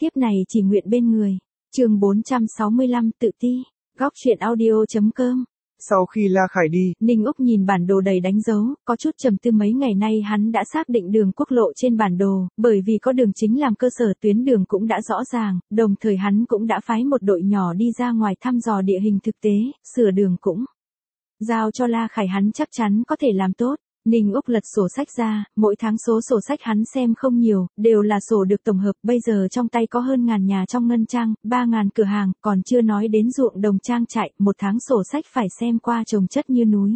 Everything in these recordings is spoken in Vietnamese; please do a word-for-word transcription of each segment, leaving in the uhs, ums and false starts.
tiếp này chỉ nguyện bên người. Chương bốn trăm sáu mươi lăm tự ti. Góc truyện audio chấm com. Sau khi La Khải đi, Ninh Úc nhìn bản đồ đầy đánh dấu, có chút trầm tư. Mấy ngày nay hắn đã xác định đường quốc lộ trên bản đồ, bởi vì có đường chính làm cơ sở, tuyến đường cũng đã rõ ràng, đồng thời hắn cũng đã phái một đội nhỏ đi ra ngoài thăm dò địa hình thực tế, sửa đường cũng giao cho La Khải, hắn chắc chắn có thể làm tốt. Ninh Úc lật sổ sách ra, mỗi tháng số sổ sách hắn xem không nhiều, đều là sổ được tổng hợp, bây giờ trong tay có hơn ngàn nhà trong ngân trang, ba ngàn cửa hàng, còn chưa nói đến ruộng đồng trang trại, một tháng sổ sách phải xem qua chồng chất như núi.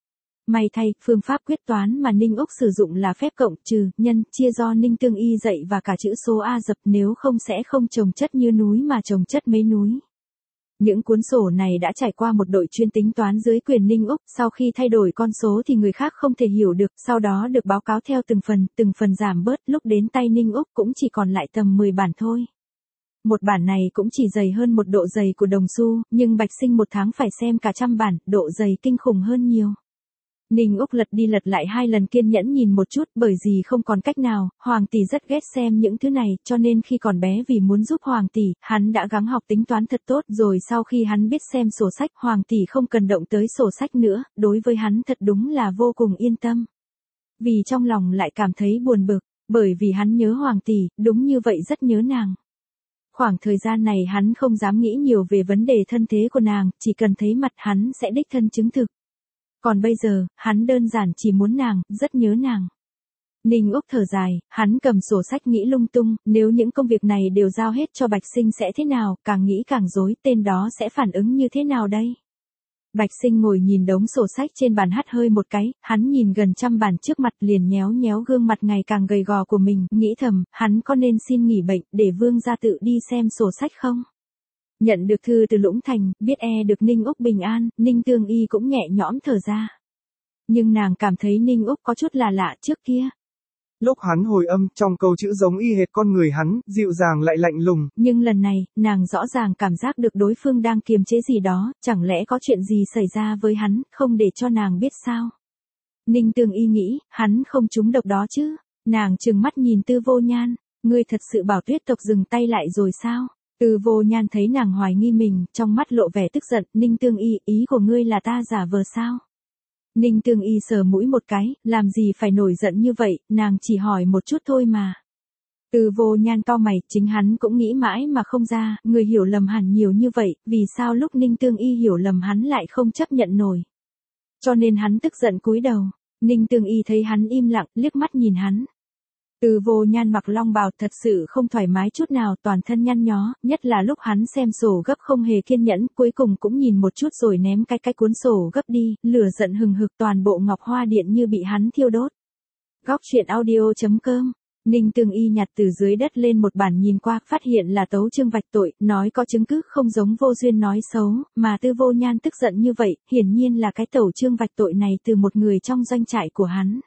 May thay, phương pháp quyết toán mà Ninh Úc sử dụng là phép cộng, trừ, nhân, chia do Ninh Tương Y dạy và cả chữ số A dập, nếu không sẽ không chồng chất như núi mà chồng chất mấy núi. Những cuốn sổ này đã trải qua một đội chuyên tính toán dưới quyền Ninh Úc, sau khi thay đổi con số thì người khác không thể hiểu được, sau đó được báo cáo theo từng phần, từng phần giảm bớt, lúc đến tay Ninh Úc cũng chỉ còn lại tầm mười bản thôi. Một bản này cũng chỉ dày hơn một độ dày của đồng xu, nhưng Bạch Sinh một tháng phải xem cả trăm bản, độ dày kinh khủng hơn nhiều. Ninh Úc lật đi lật lại hai lần, kiên nhẫn nhìn một chút, bởi vì không còn cách nào, Hoàng tỷ rất ghét xem những thứ này, cho nên khi còn bé vì muốn giúp Hoàng tỷ, hắn đã gắng học tính toán thật tốt, rồi sau khi hắn biết xem sổ sách, Hoàng tỷ không cần động tới sổ sách nữa, đối với hắn thật đúng là vô cùng yên tâm. Vì trong lòng lại cảm thấy buồn bực, bởi vì hắn nhớ Hoàng tỷ, đúng như vậy rất nhớ nàng. Khoảng thời gian này hắn không dám nghĩ nhiều về vấn đề thân thế của nàng, chỉ cần thấy mặt hắn sẽ đích thân chứng thực. Còn bây giờ, hắn đơn giản chỉ muốn nàng, rất nhớ nàng. Ninh Úc thở dài, hắn cầm sổ sách nghĩ lung tung, nếu những công việc này đều giao hết cho Bạch Sinh sẽ thế nào, càng nghĩ càng rối, tên đó sẽ phản ứng như thế nào đây? Bạch Sinh ngồi nhìn đống sổ sách trên bàn hắt hơi một cái, hắn nhìn gần trăm bản trước mặt liền nhéo nhéo gương mặt ngày càng gầy gò của mình, nghĩ thầm, hắn có nên xin nghỉ bệnh, để Vương gia tự đi xem sổ sách không? Nhận được thư từ Lũng Thành, biết e được Ninh Úc bình an, Ninh Tương Y cũng nhẹ nhõm thở ra. Nhưng nàng cảm thấy Ninh Úc có chút là lạ trước kia. Lúc hắn hồi âm, trong câu chữ giống y hệt con người hắn, dịu dàng lại lạnh lùng. Nhưng lần này, nàng rõ ràng cảm giác được đối phương đang kiềm chế gì đó, chẳng lẽ có chuyện gì xảy ra với hắn, không để cho nàng biết sao? Ninh Tương Y nghĩ, hắn không trúng độc đó chứ. Nàng trừng mắt nhìn Tư Vô Nhan, ngươi thật sự bảo Tuyết tộc dừng tay lại rồi sao? Tư Vô Nhan thấy nàng hoài nghi mình, trong mắt lộ vẻ tức giận, Ninh Tương Y, ý của ngươi là ta giả vờ sao? Ninh Tương Y sờ mũi một cái, làm gì phải nổi giận như vậy, nàng chỉ hỏi một chút thôi mà. Tư Vô Nhan cau mày, chính hắn cũng nghĩ mãi mà không ra, người hiểu lầm hẳn nhiều như vậy, vì sao lúc Ninh Tương Y hiểu lầm hắn lại không chấp nhận nổi. Cho nên hắn tức giận cúi đầu, Ninh Tương Y thấy hắn im lặng, liếc mắt nhìn hắn. Tư Vô Nhan mặc long bào thật sự không thoải mái chút nào, toàn thân nhăn nhó, nhất là lúc hắn xem sổ gấp không hề kiên nhẫn, cuối cùng cũng nhìn một chút rồi ném cái cái cuốn sổ gấp đi, lửa giận hừng hực, toàn bộ ngọc hoa điện như bị hắn thiêu đốt. Góc truyện audio chấm com. Ninh Tương Y nhặt từ dưới đất lên một bản nhìn qua, phát hiện là tấu chương vạch tội, nói có chứng cứ không giống Vô Duyên nói xấu, mà Tư Vô Nhan tức giận như vậy, hiển nhiên là cái tấu chương vạch tội này từ một người trong doanh trại của hắn.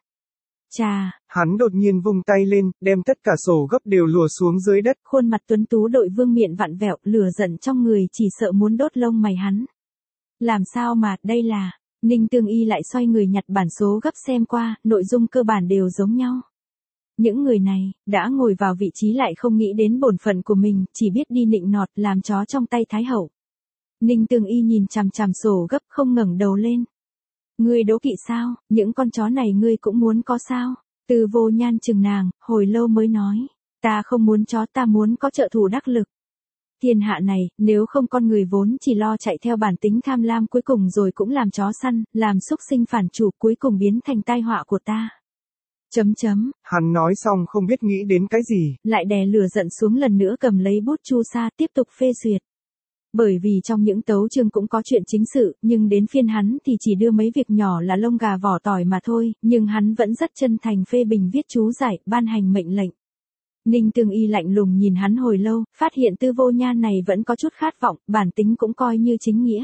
Chà, hắn đột nhiên vung tay lên, đem tất cả sổ gấp đều lùa xuống dưới đất. Khuôn mặt tuấn tú đội vương miện vặn vẹo, lửa giận trong người chỉ sợ muốn đốt lông mày hắn. Làm sao mà, đây là, Ninh Tương Y lại xoay người nhặt bản số gấp xem qua, nội dung cơ bản đều giống nhau. Những người này, đã ngồi vào vị trí lại không nghĩ đến bổn phận của mình, chỉ biết đi nịnh nọt, làm chó trong tay Thái Hậu. Ninh Tương Y nhìn chằm chằm sổ gấp không ngẩng đầu lên. Ngươi đố kỵ sao, những con chó này ngươi cũng muốn có sao? Tư Vô Nhan chừng nàng, hồi lâu mới nói. Ta không muốn chó, ta muốn có trợ thủ đắc lực. Thiên hạ này, nếu không con người vốn chỉ lo chạy theo bản tính tham lam cuối cùng rồi cũng làm chó săn, làm xúc sinh phản chủ cuối cùng biến thành tai họa của ta. Chấm chấm. Hắn nói xong không biết nghĩ đến cái gì. Lại đè lửa giận xuống lần nữa cầm lấy bút chu sa tiếp tục phê duyệt. Bởi vì trong những tấu chương cũng có chuyện chính sự, nhưng đến phiên hắn thì chỉ đưa mấy việc nhỏ là lông gà vỏ tỏi mà thôi, nhưng hắn vẫn rất chân thành phê bình viết chú giải, ban hành mệnh lệnh. Ninh Tương Y lạnh lùng nhìn hắn hồi lâu, phát hiện Tư Vô Nhan này vẫn có chút khát vọng, bản tính cũng coi như chính nghĩa.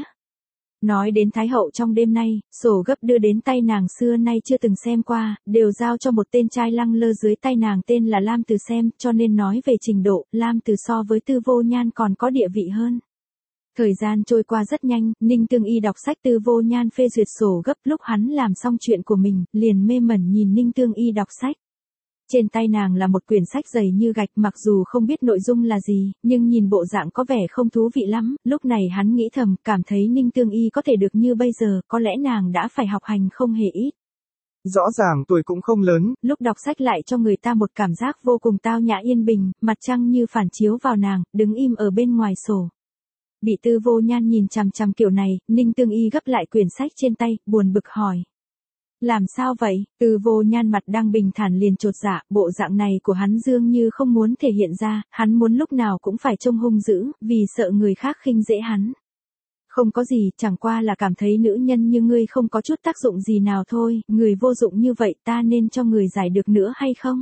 Nói đến Thái Hậu trong đêm nay, sổ gấp đưa đến tay nàng xưa nay chưa từng xem qua, đều giao cho một tên trai lăng lơ dưới tay nàng tên là Lam Từ xem, cho nên nói về trình độ, Lam Từ so với Tư Vô Nhan còn có địa vị hơn. Thời gian trôi qua rất nhanh, Ninh Tương Y đọc sách Tư Vô Nhan phê duyệt sổ gấp, lúc hắn làm xong chuyện của mình, liền mê mẩn nhìn Ninh Tương Y đọc sách. Trên tay nàng là một quyển sách dày như gạch, mặc dù không biết nội dung là gì, nhưng nhìn bộ dạng có vẻ không thú vị lắm, lúc này hắn nghĩ thầm, cảm thấy Ninh Tương Y có thể được như bây giờ, có lẽ nàng đã phải học hành không hề ít. Rõ ràng tuổi cũng không lớn. Lúc đọc sách lại cho người ta một cảm giác vô cùng tao nhã yên bình, mặt trăng như phản chiếu vào nàng, đứng im ở bên ngoài sổ. Bị Tư Vô Nhan nhìn chằm chằm kiểu này, Ninh Tương Y gấp lại quyển sách trên tay, buồn bực hỏi. Làm sao vậy? Tư Vô Nhan mặt đang bình thản liền chột dạ, bộ dạng này của hắn dường như không muốn thể hiện ra, hắn muốn lúc nào cũng phải trông hung dữ, vì sợ người khác khinh dễ hắn. Không có gì, chẳng qua là cảm thấy nữ nhân như ngươi không có chút tác dụng gì nào thôi, người vô dụng như vậy ta nên cho người giải được nữa hay không?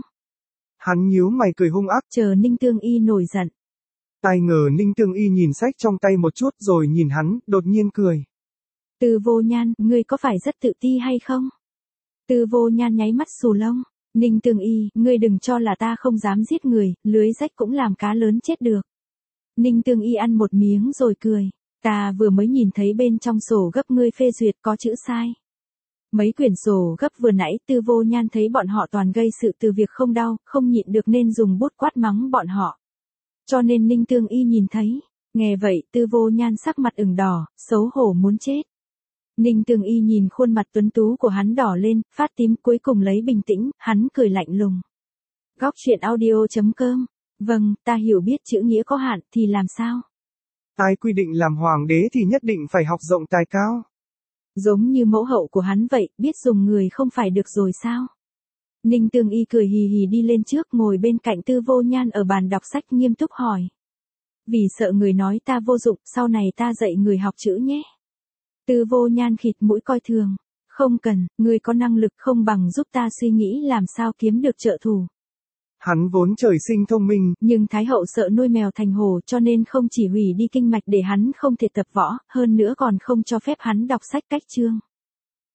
Hắn nhíu mày cười hung ác, chờ Ninh Tương Y nổi giận. Ai ngờ Ninh Tương Y nhìn sách trong tay một chút rồi nhìn hắn, đột nhiên cười. Tư Vô Nhan, ngươi có phải rất tự ti hay không? Tư Vô Nhan nháy mắt xù lông. Ninh Tương Y, ngươi đừng cho là ta không dám giết người, lưới rách cũng làm cá lớn chết được. Ninh Tương Y ăn một miếng rồi cười. Ta vừa mới nhìn thấy bên trong sổ gấp ngươi phê duyệt có chữ sai. Mấy quyển sổ gấp vừa nãy Tư Vô Nhan thấy bọn họ toàn gây sự từ việc không đau, không nhịn được nên dùng bút quát mắng bọn họ. Cho nên Ninh Tương Y nhìn thấy. Nghe vậy Tư Vô Nhan sắc mặt ửng đỏ, xấu hổ muốn chết. Ninh Tương Y nhìn khuôn mặt tuấn tú của hắn đỏ lên, phát tím, cuối cùng lấy bình tĩnh, hắn cười lạnh lùng. Góc truyện audio chấm com. Vâng, ta hiểu biết chữ nghĩa có hạn, thì làm sao? Ai quy định làm hoàng đế thì nhất định phải học rộng tài cao. Giống như mẫu hậu của hắn vậy, biết dùng người không phải được rồi sao? Ninh Tương Y cười hì hì đi lên trước ngồi bên cạnh Tư Vô Nhan ở bàn đọc sách nghiêm túc hỏi. Vì sợ người nói ta vô dụng, sau này ta dạy người học chữ nhé. Tư Vô Nhan khịt mũi coi thường. Không cần, người có năng lực không bằng giúp ta suy nghĩ làm sao kiếm được trợ thủ. Hắn vốn trời sinh thông minh, nhưng Thái hậu sợ nuôi mèo thành hổ cho nên không chỉ hủy đi kinh mạch để hắn không thể tập võ, hơn nữa còn không cho phép hắn đọc sách cách chương.